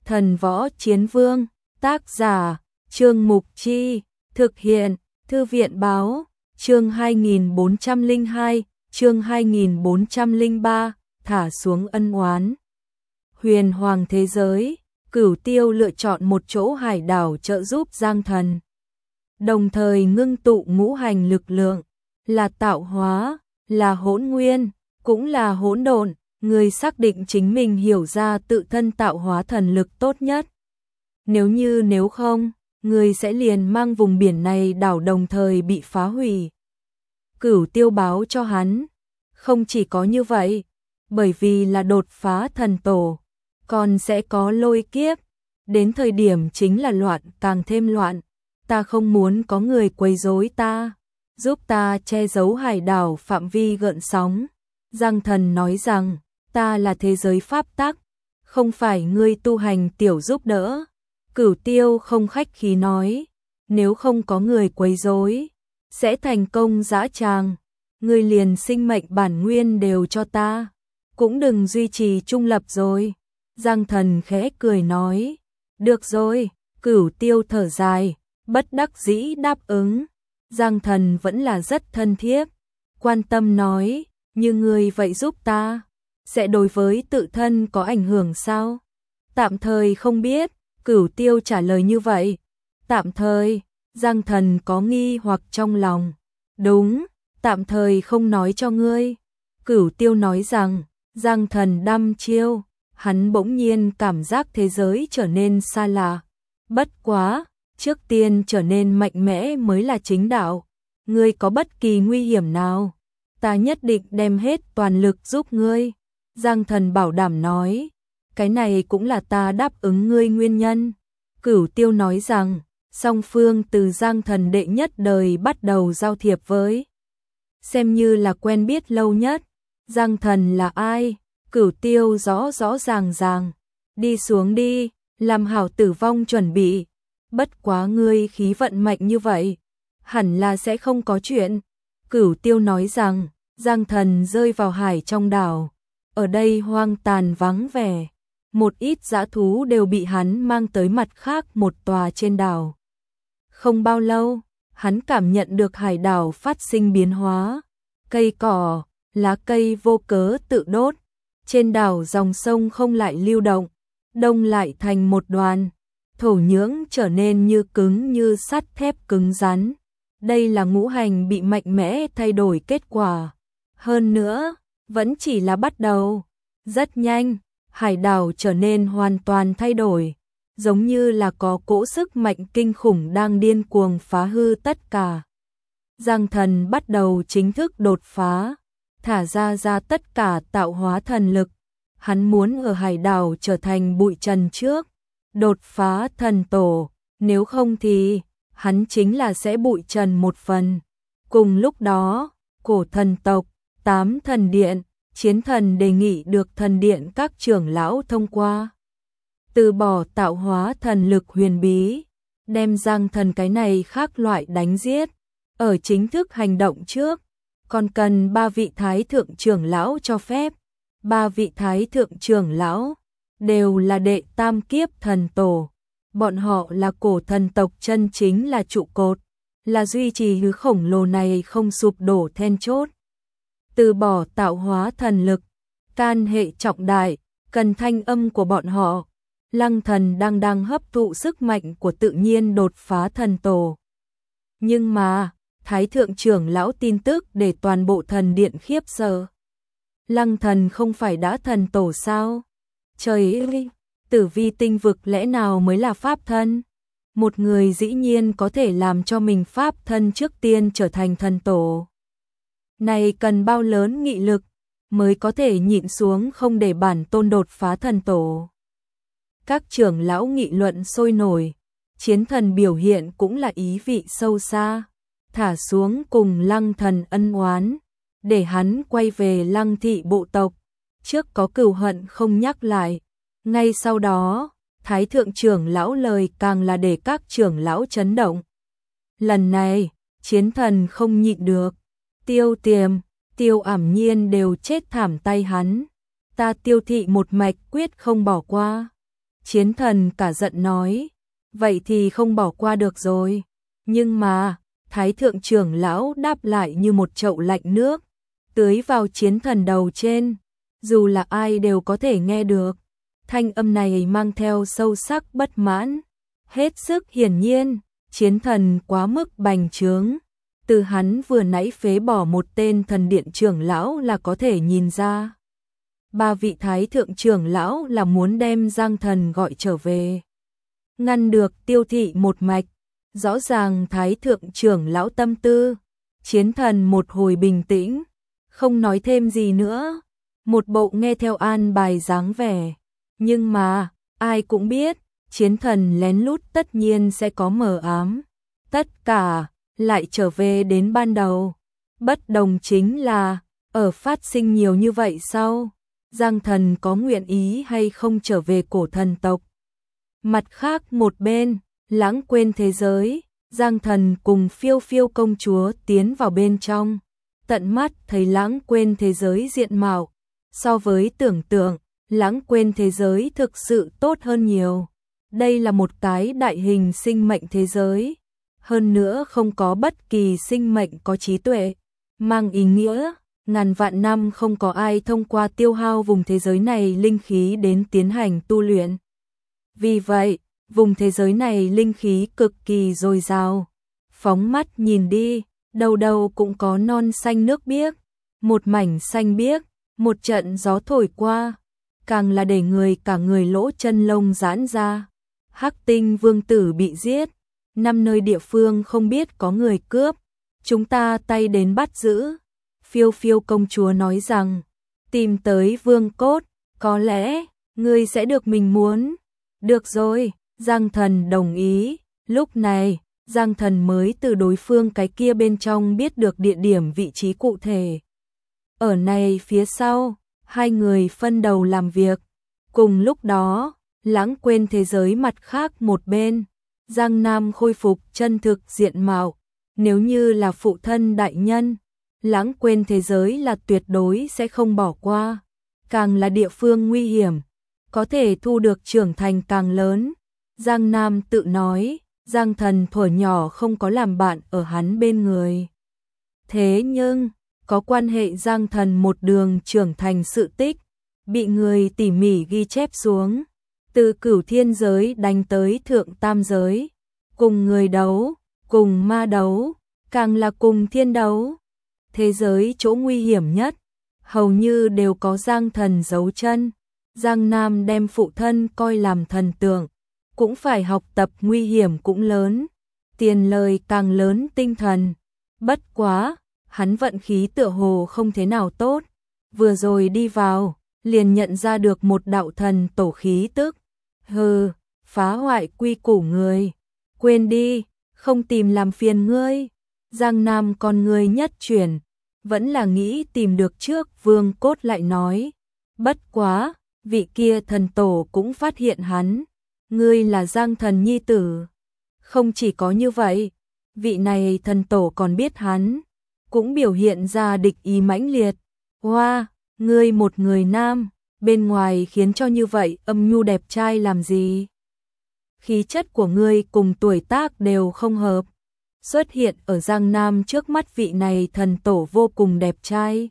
Thần Võ Chiến Vương, tác giả, Trương Mục Chi, thực hiện, Thư viện Báo, chương 2402, chương 2403, thả xuống ân oán. Huyền Hoàng thế giới, Cửu Tiêu lựa chọn một chỗ hải đảo trợ giúp Giang Thần. Đồng thời ngưng tụ ngũ hành lực lượng, là tạo hóa, là hỗn nguyên, cũng là hỗn độn, người xác định chính mình hiểu ra tự thân tạo hóa thần lực tốt nhất. Nếu không, người sẽ liền mang vùng biển này đảo đồng thời bị phá hủy. Cửu Tiêu báo cho hắn, không chỉ có như vậy, bởi vì là đột phá thần tổ, còn sẽ có lôi kiếp, đến thời điểm chính là loạn càng thêm loạn, ta không muốn có người quấy rối ta, giúp ta che giấu hải đảo phạm vi gợn sóng. Giang Thần nói rằng, ta là thế giới pháp tắc, không phải ngươi tu hành tiểu giúp đỡ. Cửu Tiêu không khách khí nói, nếu không có người quấy rối, sẽ thành công dã tràng, ngươi liền sinh mệnh bản nguyên đều cho ta, cũng đừng duy trì trung lập rồi. Giang Thần khẽ cười nói, được rồi. Cửu Tiêu thở dài, bất đắc dĩ đáp ứng. Giang Thần vẫn là rất thân thiết, quan tâm nói, như ngươi vậy giúp ta, sẽ đối với tự thân có ảnh hưởng sao? Tạm thời không biết. Cửu Tiêu trả lời như vậy. Tạm thời. Giang Thần có nghi hoặc trong lòng. Đúng, tạm thời không nói cho ngươi. Cửu Tiêu nói rằng, Giang Thần đăm chiêu, hắn bỗng nhiên cảm giác thế giới trở nên xa lạ. Bất quá, trước tiên trở nên mạnh mẽ mới là chính đạo. Ngươi có bất kỳ nguy hiểm nào, ta nhất định đem hết toàn lực giúp ngươi. Giang Thần bảo đảm nói, cái này cũng là ta đáp ứng ngươi nguyên nhân. Cửu Tiêu nói rằng, song phương từ Giang Thần đệ nhất đời bắt đầu giao thiệp với, xem như là quen biết lâu nhất. Giang Thần là ai? Cửu Tiêu rõ ràng, đi xuống đi, làm hảo tử vong chuẩn bị. Bất quá ngươi khí vận mạnh như vậy, hẳn là sẽ không có chuyện. Cửu Tiêu nói rằng, Giang Thần rơi vào hải trong đảo, ở đây hoang tàn vắng vẻ, một ít dã thú đều bị hắn mang tới mặt khác một tòa trên đảo. Không bao lâu, hắn cảm nhận được hải đảo phát sinh biến hóa, cây cỏ, lá cây vô cớ tự đốt, trên đảo dòng sông không lại lưu động, đông lại thành một đoàn, thổ nhưỡng trở nên như sắt thép cứng rắn. Đây là ngũ hành bị mạnh mẽ thay đổi kết quả. Hơn nữa, vẫn chỉ là bắt đầu. Rất nhanh, hải đảo trở nên hoàn toàn thay đổi, giống như là có cỗ sức mạnh kinh khủng đang điên cuồng phá hư tất cả. Giang Thần bắt đầu chính thức đột phá, thả ra tất cả tạo hóa thần lực. Hắn muốn ở hải đảo trở thành bụi trần trước, đột phá thần tổ, nếu không thì hắn chính là sẽ bụi trần một phần. Cùng lúc đó, cổ thần tộc, 8 thần điện, chiến thần đề nghị được thần điện các trưởng lão thông qua, từ bỏ tạo hóa thần lực huyền bí, đem Giang Thần cái này khác loại đánh giết. Ở chính thức hành động trước, còn cần 3 vị thái thượng trưởng lão cho phép. 3 vị thái thượng trưởng lão đều là đệ tam kiếp thần tổ, bọn họ là cổ thần tộc chân chính là trụ cột, là duy trì hư khổng lồ này không sụp đổ then chốt. Từ bỏ tạo hóa thần lực, can hệ trọng đại, cần thanh âm của bọn họ. Lăng Thần đang hấp thụ sức mạnh của tự nhiên đột phá thần tổ. Nhưng mà, thái thượng trưởng lão tin tức để toàn bộ thần điện khiếp sợ. Lăng Thần không phải đã thần tổ sao? Trời ơi, tử vi tinh vực lẽ nào mới là pháp thân? Một người dĩ nhiên có thể làm cho mình pháp thân trước tiên trở thành thần tổ. Này cần bao lớn nghị lực mới có thể nhịn xuống không để bản tôn đột phá thần tổ. Các trưởng lão nghị luận sôi nổi, chiến thần biểu hiện cũng là ý vị sâu xa, thả xuống cùng Lăng Thần ân oán, để hắn quay về Lăng thị bộ tộc, trước có cừu hận không nhắc lại. Ngay sau đó, thái thượng trưởng lão lời càng là để các trưởng lão chấn động. Lần này, chiến thần không nhịn được, Tiêu Tiềm, Tiêu Ảm Nhiên đều chết thảm tay hắn. Ta Tiêu thị một mạch quyết không bỏ qua. Chiến thần cả giận nói, vậy thì không bỏ qua được rồi. Nhưng mà, Thái thượng trưởng lão đáp lại như một chậu lạnh nước, tưới vào chiến thần đầu trên, dù là ai đều có thể nghe được. Thanh âm này mang theo sâu sắc bất mãn, hết sức hiển nhiên, chiến thần quá mức bành trướng. Từ hắn vừa nãy phế bỏ một tên thần điện trưởng lão là có thể nhìn ra. Ba vị thái thượng trưởng lão là muốn đem Giang Thần gọi trở về. Ngăn được Tiêu Thị một mạch, rõ ràng thái thượng trưởng lão tâm tư. Chiến thần một hồi bình tĩnh, không nói thêm gì nữa. Một bộ nghe theo an bài dáng vẻ. Nhưng mà, ai cũng biết, chiến thần lén lút tất nhiên sẽ có mờ ám. Tất cả lại trở về đến ban đầu. Bất đồng chính là, ở phát sinh nhiều như vậy sau, Giang Thần có nguyện ý hay không trở về cổ thần tộc. Mặt khác một bên, lãng quên thế giới, Giang Thần cùng Phiêu Phiêu công chúa tiến vào bên trong. Tận mắt thấy lãng quên thế giới diện mạo. So với tưởng tượng, lãng quên thế giới thực sự tốt hơn nhiều. Đây là một cái đại hình sinh mệnh thế giới. Hơn nữa không có bất kỳ sinh mệnh có trí tuệ, mang ý nghĩa, ngàn vạn năm không có ai thông qua tiêu hao vùng thế giới này linh khí đến tiến hành tu luyện. Vì vậy, vùng thế giới này linh khí cực kỳ dồi dào. Phóng mắt nhìn đi, đầu đầu cũng có non xanh nước biếc, một mảnh xanh biếc, một trận gió thổi qua, càng là để người cả người lỗ chân lông giãn ra. Hắc Tinh vương tử bị giết, 5 nơi địa phương không biết có người cướp, chúng ta tay đến bắt giữ. Phiêu Phiêu công chúa nói rằng, tìm tới vương cốt, có lẽ, ngươi sẽ được mình muốn. Được rồi, Giang Thần đồng ý. Lúc này, Giang Thần mới từ đối phương cái kia bên trong biết được địa điểm vị trí cụ thể. Ở này phía sau, hai người phân đầu làm việc. Cùng lúc đó, lãng quên thế giới mặt khác một bên. Giang Nam khôi phục chân thực diện mạo. Nếu như là phụ thân đại nhân, lãng quên thế giới là tuyệt đối sẽ không bỏ qua. Càng là địa phương nguy hiểm, có thể thu được trưởng thành càng lớn. Giang Nam tự nói, Giang Thần thuở nhỏ không có làm bạn ở hắn bên người. Thế nhưng, có quan hệ Giang Thần một đường trưởng thành sự tích, bị người tỉ mỉ ghi chép xuống. Từ cửu thiên giới đánh tới thượng tam giới, cùng người đấu, cùng ma đấu, càng là cùng thiên đấu. Thế giới chỗ nguy hiểm nhất, hầu như đều có Giang Thần giấu chân. Giang Nam đem phụ thân coi làm thần tượng, cũng phải học tập nguy hiểm cũng lớn, tiền lời càng lớn tinh thần. Bất quá, hắn vận khí tựa hồ không thế nào tốt, vừa rồi đi vào, liền nhận ra được một đạo thần tổ khí tức. Hừ, phá hoại quy củ người, quên đi, không tìm làm phiền ngươi. Giang Nam con người nhất chuyển, vẫn là nghĩ tìm được trước vương cốt lại nói. Bất quá, vị kia thần tổ cũng phát hiện hắn, ngươi là Giang Thần nhi tử. Không chỉ có như vậy, vị này thần tổ còn biết hắn, cũng biểu hiện ra địch ý mãnh liệt. Hoa, ngươi một người nam, bên ngoài khiến cho như vậy âm nhu đẹp trai làm gì? Khí chất của ngươi cùng tuổi tác đều không hợp. Xuất hiện ở Giang Nam trước mắt vị này thần tổ vô cùng đẹp trai.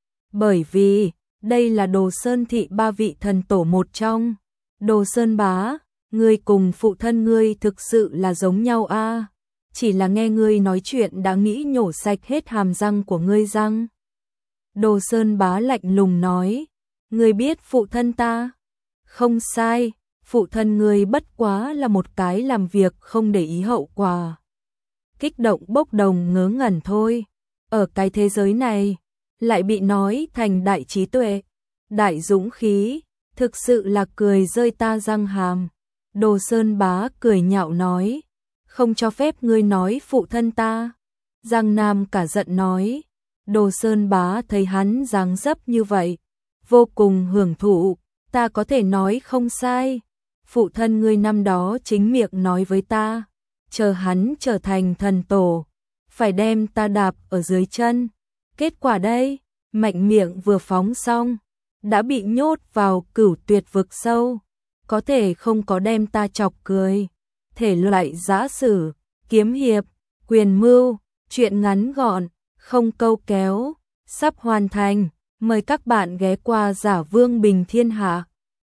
Bởi vì, đây là Đồ Sơn thị ba vị thần tổ một trong. Đồ Sơn bá, ngươi cùng phụ thân ngươi thực sự là giống nhau a. Chỉ là nghe ngươi nói chuyện đã nghĩ nhổ sạch hết hàm răng của ngươi răng. Đồ Sơn bá lạnh lùng nói, ngươi biết phụ thân ta? Không sai, phụ thân ngươi bất quá là một cái làm việc không để ý hậu quả. Kích động bốc đồng ngớ ngẩn thôi. Ở cái thế giới này, lại bị nói thành đại trí tuệ, đại dũng khí, thực sự là cười rơi ta răng hàm. Đồ Sơn bá cười nhạo nói, không cho phép ngươi nói phụ thân ta. Giang Nam cả giận nói, Đồ Sơn bá thấy hắn dáng dấp như vậy, vô cùng hưởng thụ, ta có thể nói không sai. Phụ thân ngươi năm đó chính miệng nói với ta, chờ hắn trở thành thần tổ, phải đem ta đạp ở dưới chân. Kết quả đây, mạnh miệng vừa phóng xong, đã bị nhốt vào cửu tuyệt vực sâu. có thể không có đem ta chọc cười. Thể loại giã sử, kiếm hiệp, quyền mưu, truyện ngắn gọn, không câu kéo, sắp hoàn thành. Mời các bạn ghé qua Giả Vương Bình Thiên Hạ.